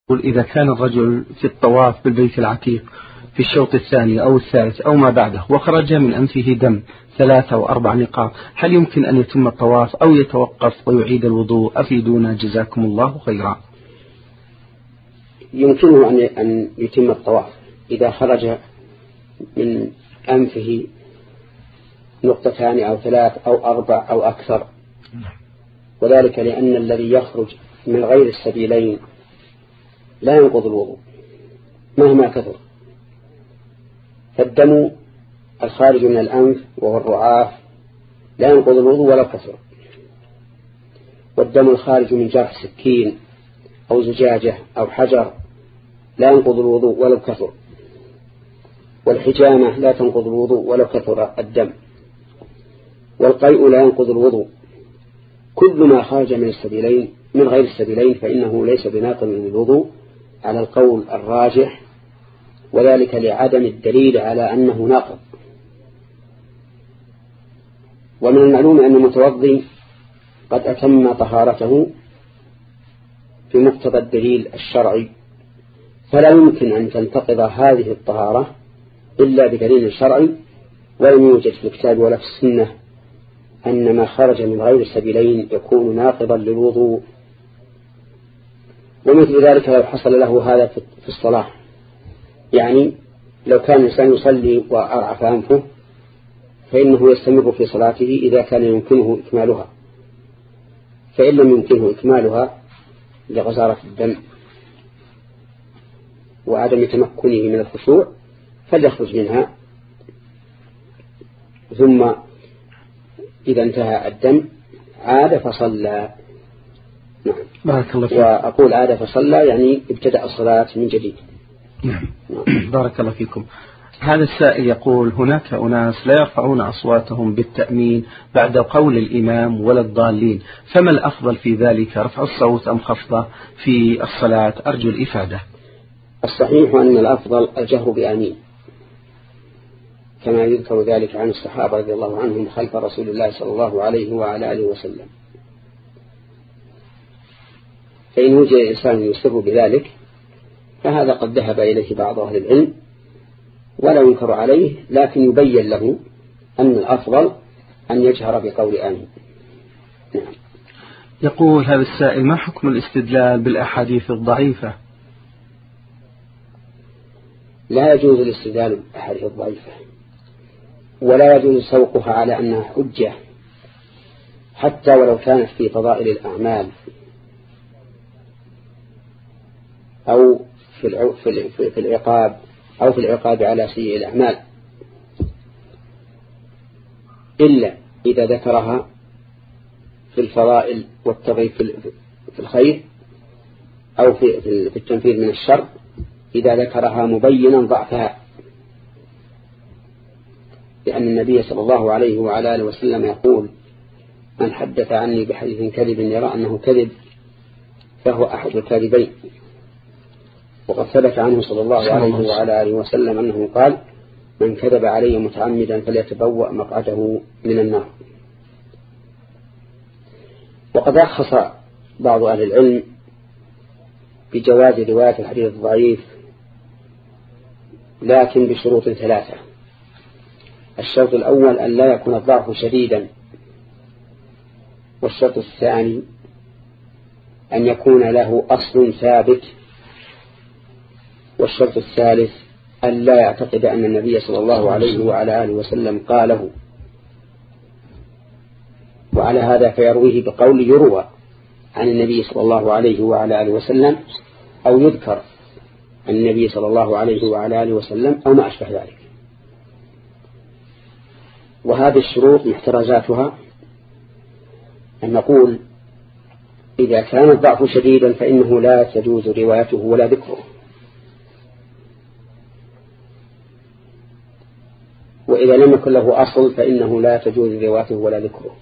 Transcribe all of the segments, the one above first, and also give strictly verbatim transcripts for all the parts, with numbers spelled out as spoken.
إذا كان الرجل في الطواف بالبيت العتيق في الشوط الثاني أو الثالث أو ما بعده وخرج من أنفه دم ثلاثة أو أربع نقاط، هل يمكن أن يتم الطواف أو يتوقف ويعيد الوضوء؟ أفيدونا جزاكم الله خيرا. يمكنه أن يتم الطواف إذا خرج من أنفه نقطتان أو ثلاث أو أربع أو أكثر، وذلك لأن الذي يخرج من غير السبيلين لا ينقض الوضوء مهما كثر. فالدم الخارج من الأنف وهو الرعاف لا ينقض الوضوء ولا كثر، والدم الخارج من جرح سكين أو زجاجة أو حجر لا ينقض الوضوء ولو كثر، والحجامة لا تنقض الوضوء ولو كثر الدم، والقيء لا ينقض الوضوء. كل ما خرج من السبيلين من غير السبيلين فإنه ليس بناقض للوضوء على القول الراجح، وذلك لعدم الدليل على أنه ناقض. ومن المعلوم أن المتوضي قد أتم طهارته في مقتضى الدليل الشرعي، فلا يمكن أن تنتقض هذه الطهارة إلا بدليل شرعي، ولم يوجد في الكتاب ولا في السنة أن ما خرج من غير السبيلين يكون ناقضا للوضوء. ومثل ذلك لو حصل له هذا في الصلاة، يعني لو كان الإنسان يصلي وأرعف أنفه فإنه يستمر في صلاته إذا كان يمكنه إكمالها، فإن لم يمكنه إكمالها لغزارة الدم وعدم تمكنه من الخشوع فليخرج منها، ثم إذا انتهى الدم عاد فصلى. نعم. بارك الله فيك. وأقول عاد فصلى يعني ابتدأ الصلاة من جديد. نعم. نعم. بارك الله فيكم. هذا السائل يقول: هناك أناس لا يرفعون أصواتهم بالتأمين بعد قول الإمام ولا الضالين، فما الأفضل في ذلك، رفع الصوت أم خفضه في الصلاة؟ أرجو الإفادة. الصحيح أن الأفضل الجهر بآمين، كما يذكر ذلك عن الصحابة رضي الله عنهم خلف رسول الله صلى الله عليه وعلى آله وسلم. فإن وجد إنسان يسر بذلك فهذا قد ذهب إليه بعض أهل العلم ولا ينكر عليه، لكن يبين له أن الأفضل أن يجهر بقول آمين. نعم. يقول هذا السائل: ما حكم الاستدلال بالأحاديث الضعيفة؟ لا يجوز الاستدلال بالأحاديث الضعيفة، ولا يجوز سوقها على أنها حجة حتى ولو كانت في فضائل الأعمال أو في العقاب أو في العقاب على سيء الأعمال، إلا إذا ذكرها في الفضائل والترغيب في الخير أو في التنفير من الشر، إذا ذكرها مبينا ضعفها، لأن النبي صلى الله عليه وعلى آله وسلم يقول: من حدث عني بحديث كذب يرى أنه كذب فهو أحد الكاذبين. وقد ثبت عنه صلى الله عليه وعلى آله وسلم أنه قال: من كذب علي متعمدا فليتبوأ مقعده من النار. وقد رخص بعض أهل العلم بجواز رواية الحديث الضعيف، لكن بشروط ثلاثة. الشرط الأول أن لا يكون الضعف شديدا، والشرط الثاني أن يكون له أصل ثابت، والشرط الثالث أن لا يعتقد أن النبي صلى الله عليه وعلى آله وسلم قاله. وعلى هذا فيرويه بقول يروى عن النبي صلى الله عليه وعلى آله وسلم، أو يذكر عن النبي صلى الله عليه وعلى آله وسلم، أو ما أشبه ذلك. وهذه الشروط محترزاتها أن نقول: إذا كان الضعف شديدا فإنه لا تجوز روايته ولا ذكره، وإذا لم يكن له أصل فإنه لا تجوز روايته ولا ذكره.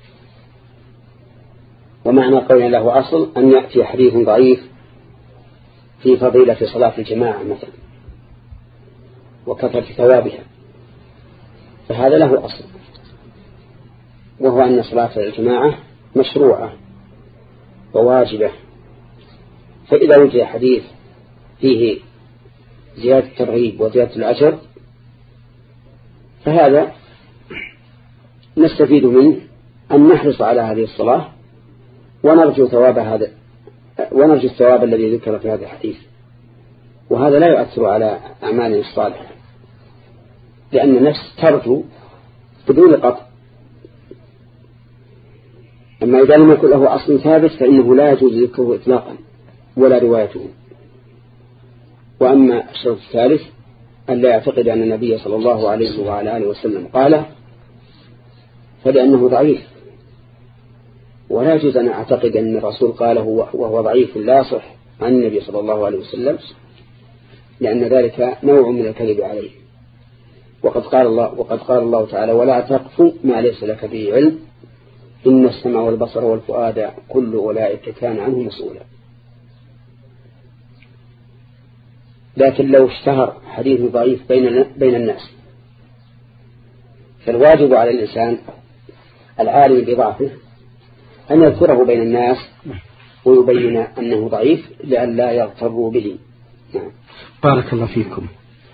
ومعنى قول له أصل أن يأتي حديث ضعيف في فضيلة صلاة الجماعة مثلا وكثرة ثوابها، فهذا له أصل، وهو أن صلاة الجماعة مشروعة وواجبة. فإذا وجد حديث فيه زيادة الترغيب وزيادة الأجر فهذا نستفيد منه أن نحرص على هذه الصلاة ونرجو ثواب هذا ونرجو الثواب الذي ذكر في هذا الحديث، وهذا لا يؤثر على أعمالنا الصالحة لأن النفس ترجو بدون قطع. أما إذا لم يكن له أصل ثابت فإنه لا يجوز ذكره إطلاقا ولا روايته. وأما الشرط الثالث أن لا يعتقد أن النبي صلى الله عليه وعلى آله وسلم قال فلأنه ضعيف، ولا يجوز أن أعتقد أن الرسول قاله وهو ضعيف لا يصح عن النبي صلى الله عليه وسلم، لأن ذلك نوع من الكذب عليه. وقد قال الله وقد قال الله تعالى ولا تقف ما ليس لك به علم إن السمع والبصر والفؤاد كل أولئك كان عنه مسؤولا. لكن لو اشتهر حديث ضعيف بين بين الناس فالواجب على الإنسان العالم بضعفه أن يذكره بين الناس ويبين أنه ضعيف لئلا يغتروا به. نعم. بارك الله فيكم.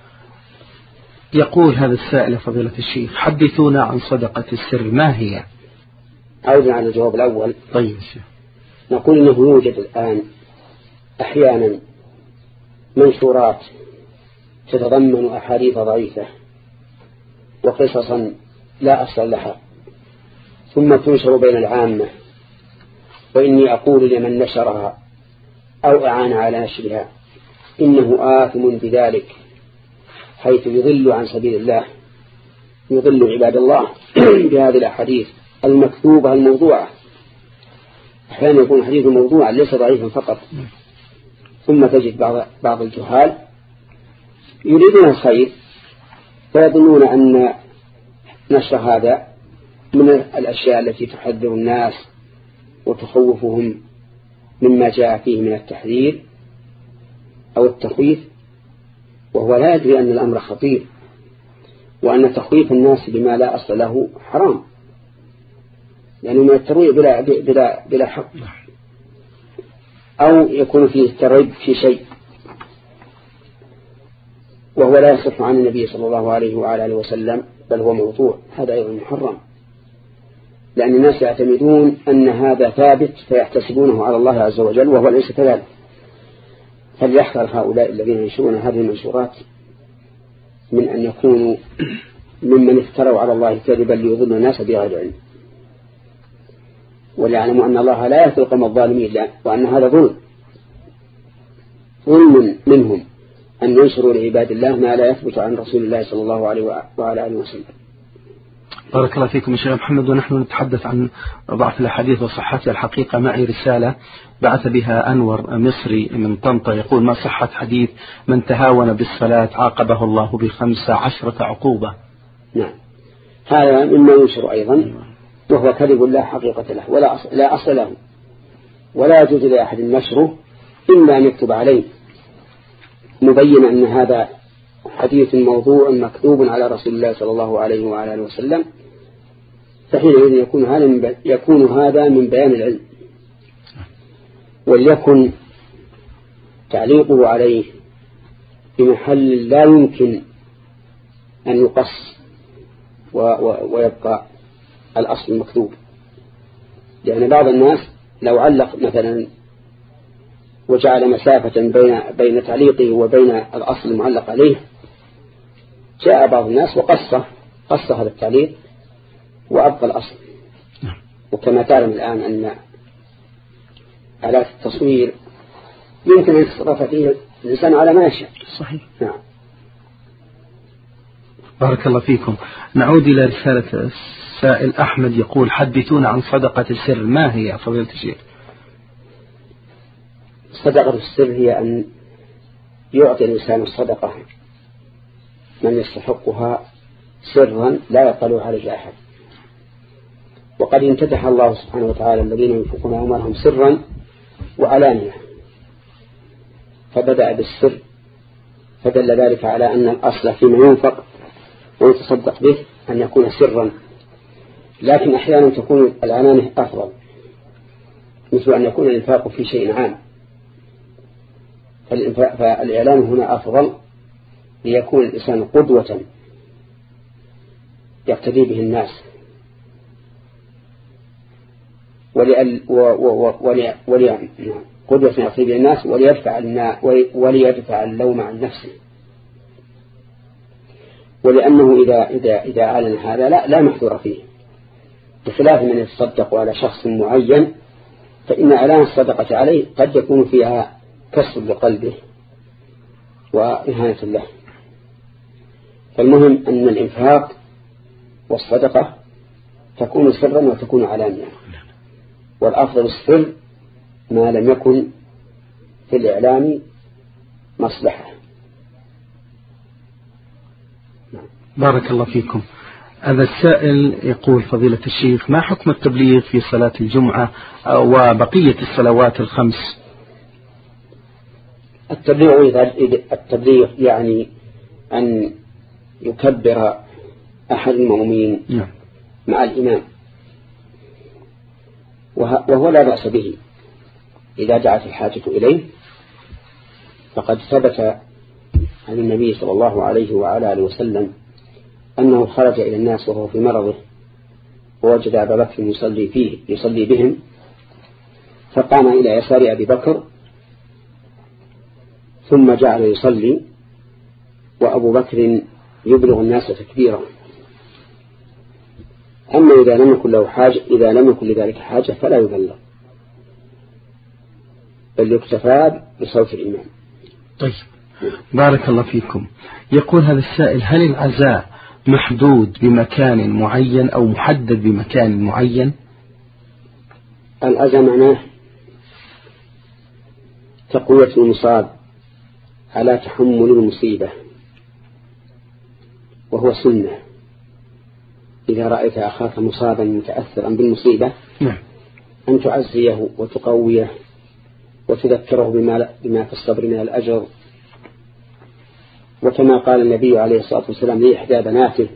يقول هذا السائل فضيلة الشيخ حدثونا عن صدقة السر ما هي؟ عودا على الجواب الأول. طيب الشيخ. نقول إنه يوجد الآن أحيانا منشورات تتضمن أحاديث ضعيفة وقصصا لا أصل لها ثم تنشر بين العامة، وإني أقول لمن نشرها أو أعان على نشرها إنه آثم بذلك، حيث يضل عن سبيل الله، يضل عباد الله بهذه الأحاديث المكتوبة الموضوعة. أحيانا يكون حديث موضوعا ليس ضعيفا فقط، ثم تجد بعض بعض الجهال يريدون الخير فيظنون أن نشر هذا من الأشياء التي تحذر الناس وتخوفهم مما جاء فيه من التحذير أو التخويف، وهو لا يدري أن الأمر خطير، وأن تخويف الناس بما لا أصل له حرام، لأنه من الترويع بلا, بلا, بلا حق، أو يكون فيه الترغيب في شيء وهو لا يصح عن النبي صلى الله عليه وعلى آله وسلم، بل هو موضوع، هذا أيضا محرم، لأن الناس يعتمدون أن هذا ثابت فيحتسبونه على الله عز وجل وهو ليس كذلك. فليحذر هؤلاء الذين ينشرون هذه المنشورات من أن يكونوا ممن افتروا على الله كذبا ليضلوا الناس بغير علم، وليعلموا أن الله لا يهدي القوم الظالمين، وأن هذا ظلم ظلم منهم أن ينشروا لعباد الله ما لا يثبت عن رسول الله صلى الله عليه وعلى آله وسلم. بارك الله فيكم يا شيخ محمد. ونحن نتحدث عن ضعف الحديث وصحتها. الحقيقة معي رسالة بعث بها أنور مصري من طنطا يقول ما صحة حديث من تهاون بالصلاة عاقبه الله بخمس عشرة عقوبة؟ نعم، هذا مما ينشر أيضا، وهو كذب لا حقيقة له ولا أصل, لا أصل له، ولا يجوز لأحد نشره إلا أن يكتب عليه مبين أن هذا حديث موضوع مكتوب على رسول الله صلى الله عليه وعلى آله وسلم، فحينئذ يكون هذا من يكون هذا من بيان العلم، وليكن تعليقه عليه بمحل لا يمكن أن يقص ويبقى الأصل المكتوب، لأن بعض الناس لو علق مثلا وجعل مسافة بين بين تعليقه وبين الأصل المعلق عليه، جاء بعض الناس وقصه قص هذا التعليق وأبقى الأصل. وكما تعلم الآن أن آلات التصوير يمكن أن يتصرف فيه الإنسان على ما يشاء. صحيح. نعم. بارك الله فيكم. نعود إلى رسالة السائل أحمد يقول حدثونا عن صدقة السر ما هي فضيلة الشيخ؟ صدقة السر هي أن يعطي الإنسان الصدقة من يستحقها سرا لا يطلع عليه أحد، وقد امتدح الله سبحانه وتعالى الذين ينفقون أموالهم سرا وعلانية، فبدأ بالسر، فدل ذلك على أن الأصل فيما ينفق ويتصدق به أن يكون سرا، لكن أحيانا تكون العلانية أفضل، مثل أن يكون الإنفاق في شيء عام، فالإعلام هنا أفضل ليكون الإنسان قدوة يقتدي به الناس، قدوة يقتدي به الناس وليدفع, وليدفع اللوم عن نفسه. ولأنه إذا, إذا, إذا أعلن هذا لا, لا محذور فيه، بخلاف من يتصدق على شخص معين، فإن إعلان الصدقة عليه قد يكون فيها كسر لقلبه وإهانة له. فالمهم أن الإنفاق والصدقة تكون سرا وتكون علانية، والأفضل السر ما لم يكن في الإعلام مصلحة. بارك الله فيكم. هذا السائل يقول: فضيلة الشيخ، ما حكم التبليغ في صلاة الجمعة وبقية الصلوات الخمس؟ التبليغ التبليغ يعني أن يكبر أحد المؤمنين مع الإمام، وهو لا بأس به إذا دعت الحاجة إليه، فقد ثبت عن النبي صلى الله عليه وعلى آله وسلم أنه خرج إلى الناس وهو في مرضه، ووجد أبا بكر يصلي فيه يصلي بهم، فقام إلى يسار أبي بكر ثم جعل يصلي وأبو بكر يبلغ الناس تكبيرا. أما إذا لم يكن له حاجة إذا لم يكن لذلك حاجة فلا يبلغ، بل يكتفى بصوت الإمام. طيب، بارك الله فيكم. يقول هذا السائل: هل العزاء محدود بمكان معين أو محدد بمكان معين؟ العزاء معناه تقوية المصاب على تحمل المصيبة، وهو سنة. إذا رأيت أخاك مصابا متأثرا بالمصيبة أن تعزيه وتقويه وتذكره بما, بما في الصبر من الأجر. وكما قال النبي عليه الصلاة والسلام لإحدى بناته: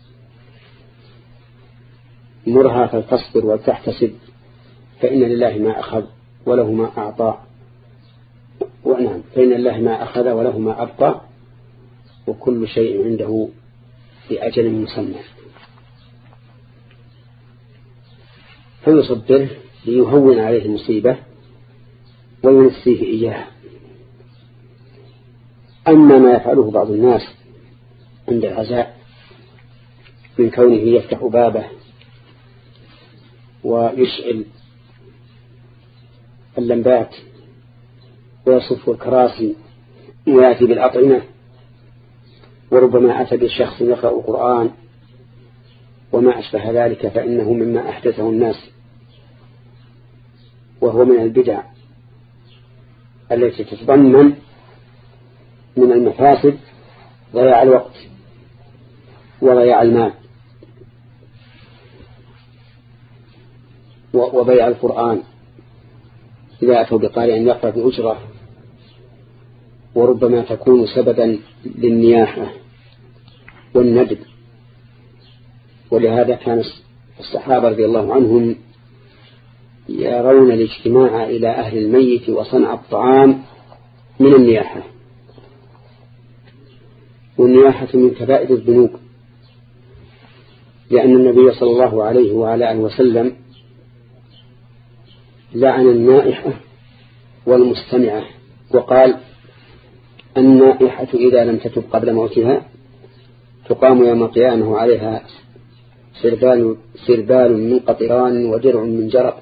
مرها فلتصبر ولتحتسب، فإن لله ما أخذ وله ما أعطى، ونعم فإن الله ما أخذ وله ما أبقى، وكل شيء عنده بأجل مسمى. فيصبره ليهون عليه المصيبة وينسيه إياها. أما ما يفعله بعض الناس عند العزاء من كونه يفتح بابه ويشعل اللمبات ويصف الكراسي ويأتي بالأطعمة، وربما أتى بالشخص يقرأ القرآن وما أشبه ذلك، فإنه مما أحدثه الناس، وهو من البدع التي تتضمن من المفاسد ضياع الوقت وضياع المال وبيع القرآن إذا أتوا بقارئ يقرأ بأجرة، وربما تكون سببا للنياحة والندب. ولهذا كان الصحابة رضي الله عنهم يرون الاجتماع إلى أهل الميت وصنع الطعام من النياحة، والنياحة من كبائر الذنوب، لأن النبي صلى الله عليه وعلى آله وسلم لعن النائحة والمستمعة، وقال: النائحة إذا لم تتب قبل موتها تقام يوم القيامة وعليها سربال, سربال من قطران ودرع من جرب.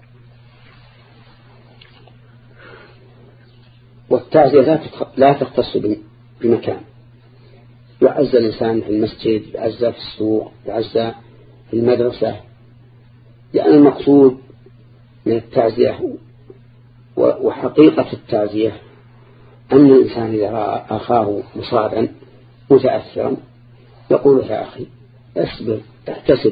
والتعزية لا تختص بمكان، يعزى الإنسان في المسجد، يعزى في السوق، يعزى في المدرسة، لأن المقصود من التعزية وحقيقة التعزية أن الإنسان إذا رأى أخاه مصابا متأثرا يقول: يا أخي اصبر احتسب،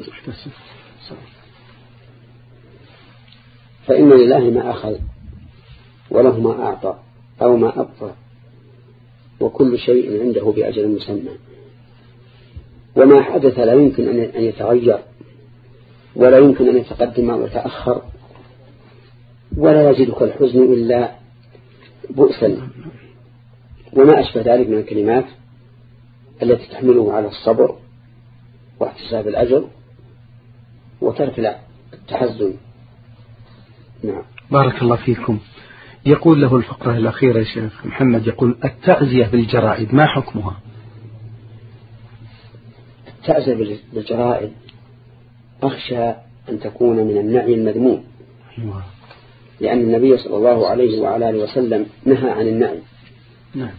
فإن لله ما أخذ وله ما أعطى أو ما أبقى، وكل شيء عنده بأجل مسمى. وما حدث لا يمكن أن يتغير ولا يمكن أن يتقدم أو يتأخر، ولا يزيدك الحزن إلا بؤسا وما أشبه ذلك من الكلمات التي تحمله على الصبر واحتساب الأجر وترك التحزن. نعم. بارك الله فيكم. يقول له الفقرة الأخيرة يا شيخ محمد، يقول التعزية بالجرائد ما حكمها؟ التعزية بالجرائد أخشى أن تكون من النعي المذموم، لأن النبي صلى الله عليه وعلى آله وسلم نهى عن النعي. نعم.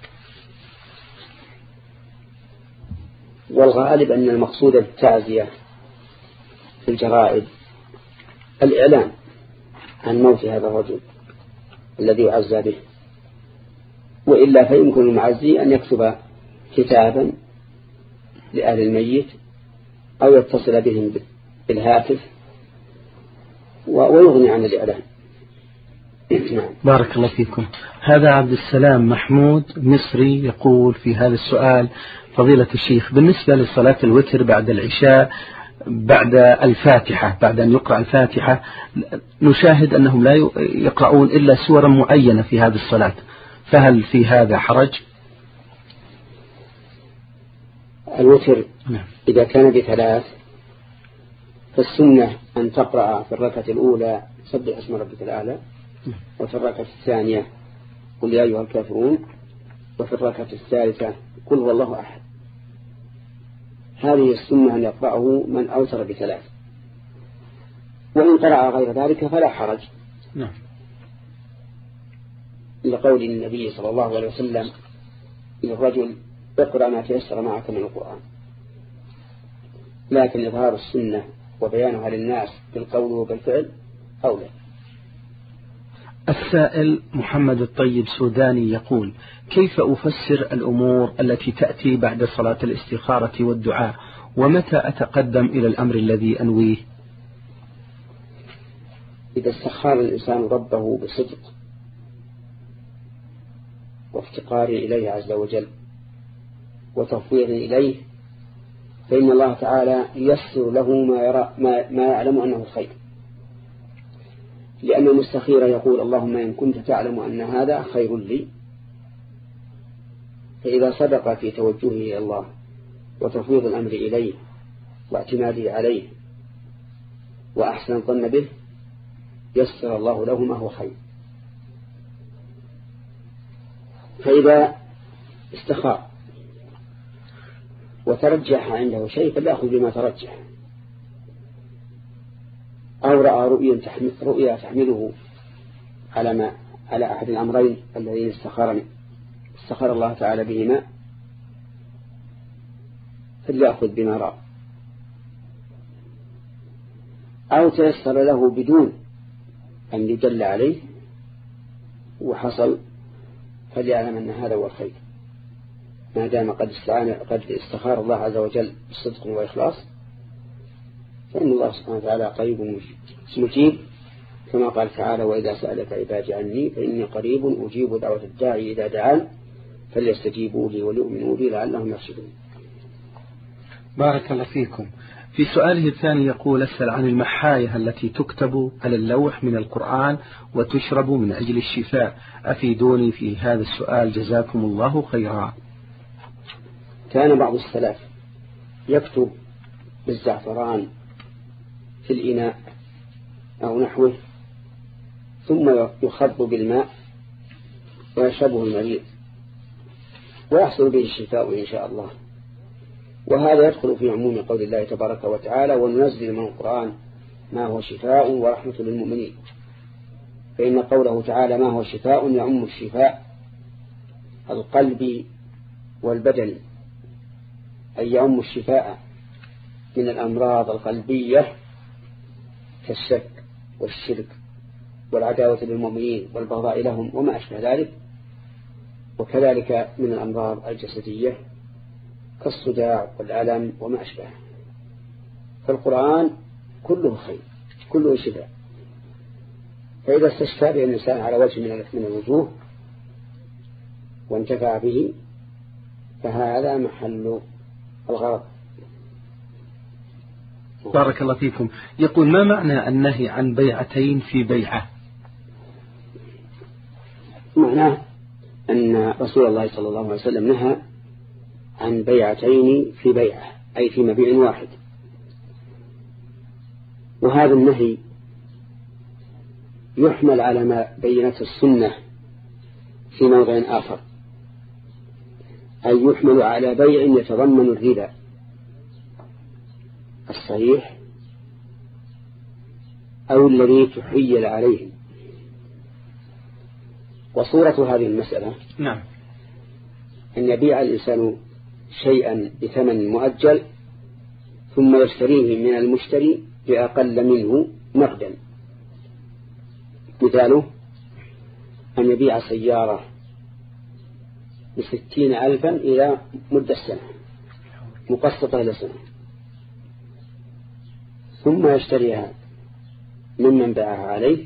والغالب أن المقصود بالتعزية في الجرائد الإعلان عن موت هذا الرجل الذي يعزى به، وإلا فيمكن المعزي أن يكتب كتابا لأهل الميت أو يتصل بهم بالهاتف ويغني عن الإعلان. بارك الله فيكم. هذا عبد السلام محمود مصري يقول في هذا السؤال: فضيلة الشيخ، بالنسبة لصلاة الوتر بعد العشاء بعد الفاتحة، بعد أن يقرأ الفاتحة، نشاهد أنهم لا يقرؤون إلا سورا معينة في هذه الصلاة، فهل في هذا حرج؟ الوتر إذا كان بثلاث فالسنة أن تقرأ في الركعة الأولى سبح اسم ربك الأعلى، وفي الركعة الثانية قل يا أيها الكافرون، وفي الركعة الثالثة قل هو الله أحد. هذه السنة أن يقرأه من أوتر بثلاث، وإن قرأ غير ذلك فلا حرج. نعم. لقول النبي صلى الله عليه وسلم للرجل: اقرأ ما تيسر معك من القرآن. لكن إظهار السنة وبيانها للناس بالقول وبالفعل أولى. السائل محمد الطيب سوداني يقول: كيف أفسر الأمور التي تأتي بعد صلاة الاستخارة والدعاء، ومتى أتقدم إلى الأمر الذي أنويه؟ إذا استخار الإنسان ربه بصدق وافتقار إليه عز وجل وتفويض إليه، فإن الله تعالى ييسر له ما, يرى ما, ما يعلم أنه خير، لأن المستخير يقول: اللهم إن كنت تعلم أن هذا خير لي. فإذا صدق في توجهه إلى الله وتفويض الأمر إليه واعتماده عليه وأحسن الظن به، يسر الله له ما هو خير. فإذا استخار وترجح عنده شيء فليأخذ بما ترجح، أو رأى رؤيا تحمله على ما على أحد الأمرين الذين استخار استخار الله تعالى بهما، فليأخذ بما رأى. أو تيسر له بدون أن يدل عليه وحصل، فليعلم أن هذا هو الخير، ما دام قد استعان قد استخار الله عز وجل بصدق وإخلاص، فإن الله سبحانه وتعالى قريب مجيب، كما قال تعالى: وإذا سألك عبادي عني فإني قريب أجيب دعوة الداعي إذا دعان فليستجيبوا لي وليؤمنوا بي لعلهم يرشدون. بارك الله فيكم. في سؤاله الثاني يقول: أسأل عن المحاية التي تكتب على اللوح من القرآن وتشرب من أجل الشفاء، أفيدوني في هذا السؤال جزاكم الله خيرا. كان بعض السلف يكتب بالزعفران في الإناء أو نحوه، ثم يخض بالماء ويشربه المريض ويحصل به الشفاء إن شاء الله. وهذا يدخل في عموم قول الله تبارك وتعالى: وننزل من القرآن ما هو شفاء ورحمة للمؤمنين. فإن قوله تعالى ما هو شفاء يعم الشفاء القلبي والبدني، أي يعم الشفاء من الأمراض القلبية كالشك والشرك والعداوة للمؤمنين والبغضاء لهم وما أشبه ذلك، وكذلك من الأمراض الجسدية كالصداع والألم وما أشبه. فالقرآن كله خير، كله شفاء. فإذا استشفى به الإنسان على وجه من الوجوه وانتفع به فهذا محل الغرض. بارك الله فيكم. يقول: ما معنى النهي عن بيعتين في بيعة؟ معنى معناه أن رسول الله صلى الله عليه وسلم نهى عن بيعتين في بيعة، أي في مبيع واحد. وهذا النهي يحمل على ما بينت السنة في موضع آخر، أي يحمل على بيع يتضمن الربا الصحيح أو الذي تحيل عليه. وصورة هذه المسألة نعم أن يبيع الإنسان شيئا بثمن مؤجل ثم يشتريه من المشتري بأقل منه نقدا. مثاله أن يبيع سيارة بستين ألفا إلى مدة سنة مقسطة إلى سنة، ثم يشتريها ممن باعها عليه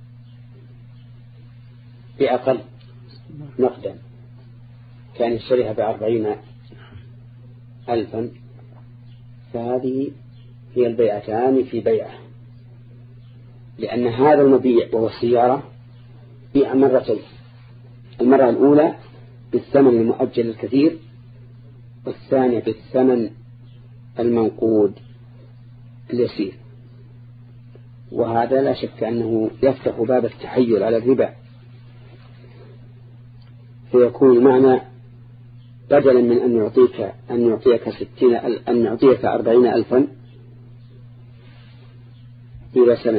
بأقل نقدا، كان يشتريها بأربعين ألفا، فهذه هي البيعتان في بيعة، لأن هذا المبيع وهو السيارة بيع مرتين، المرة الأولى بالثمن المؤجل الكثير، والثانية بالثمن المنقود اليسير. وهذا لا شك أنه يفتح باب التحيل على الربا، فيكون المعنى بدلا من أن يعطيك أن يعطيك ستين أن يعطيك أربعين ألفا إلى سنة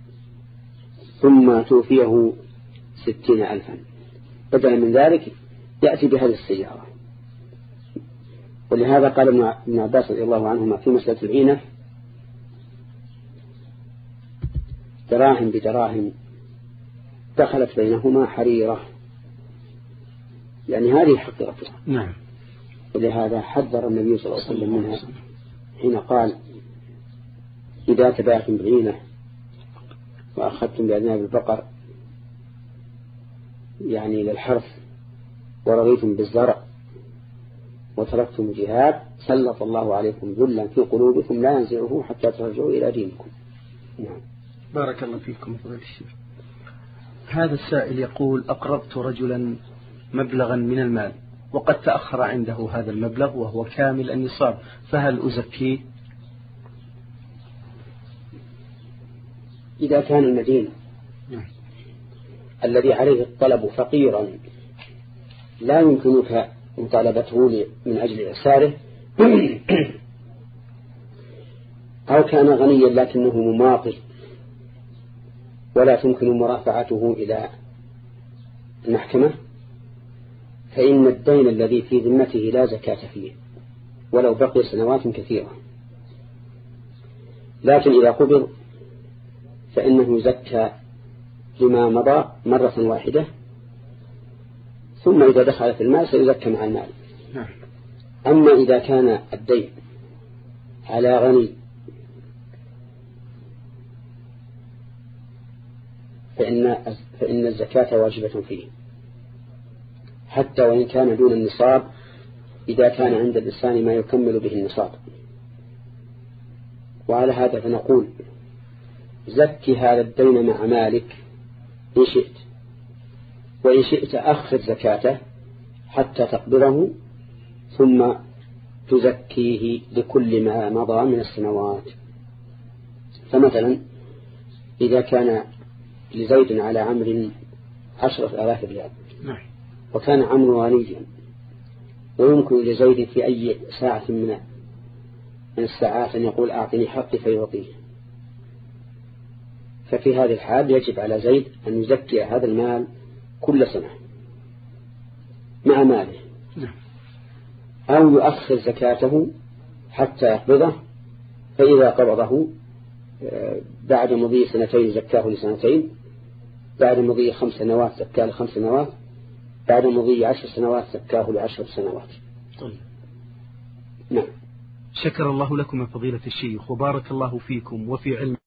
ثم توفيه ستين ألفا، بدلا من ذلك يأتي بهذه السيارة. ولهذا قال ابن عباس رضي الله عنهما في مسألة العينة: دراهم بدراهم دخلت بينهما حريرة، يعني هذه حقيقتها. نعم. ولهذا حذر النبي صلى الله عليه وسلم منها حين قال: إذا تباعتم بالعينة وأخذتم بأذناب البقر يعني للحرث ورضيتم بالزرع وتركتم الجهاد سلط الله عليكم ذلا في قلوبكم لا ينزعه حتى ترجعوا إلى دينكم. نعم. بارك الله فيكم فضيلة الشيخ. هذا السائل يقول: أقرضت رجلا مبلغا من المال وقد تأخر عنده هذا المبلغ وهو كامل النصاب، فهل أزكيه؟ إذا كان المدين الذي عليه الطلب فقيرا لا يمكنك مطالبته من أجل إعساره، أو كان غنيا لكنه مماطل ولا تمكن مرافعته إلى المحكمة، فإن الدين الذي في ذمته لا زكاة فيه ولو بقي سنوات كثيرة. لكن إذا قبض فإنه زكى لما مضى مرة واحدة، ثم إذا دخل في المال سيزكى مع المال. أما إذا كان الدين على غني فإن, فإن الزكاة واجبة فيه حتى وإن كان دون النصاب، إذا كان عند الإنسان ما يكمل به النصاب. وعلى هذا فنقول: زكي هذا الدين مع مالك إن شئت، وإن شئت أخذ زكاته حتى تقبضه ثم تزكيه لكل ما مضى من السنوات. فمثلا إذا كان لزيد على عمر عشرة آلاف ريال وكان عمرو غنيا ويمكن لزيد في أي ساعة من الساعات أن يقول: أعطني حقي فيعطيه، ففي هذه الحال يجب على زيد أن يزكي هذا المال كل سنة مع ماله، أو يؤخر زكاته حتى يقبضه، فإذا قبضه بعد مضي سنتين زكاه لسنتين، بعد مضي خمس سنوات زكاه لخمس سنوات، بعد مضي عشر سنوات زكاه لعشر سنوات. طيب. نعم. شكر الله لكم يا فضيلة الشيخ وبارك الله فيكم وفي علم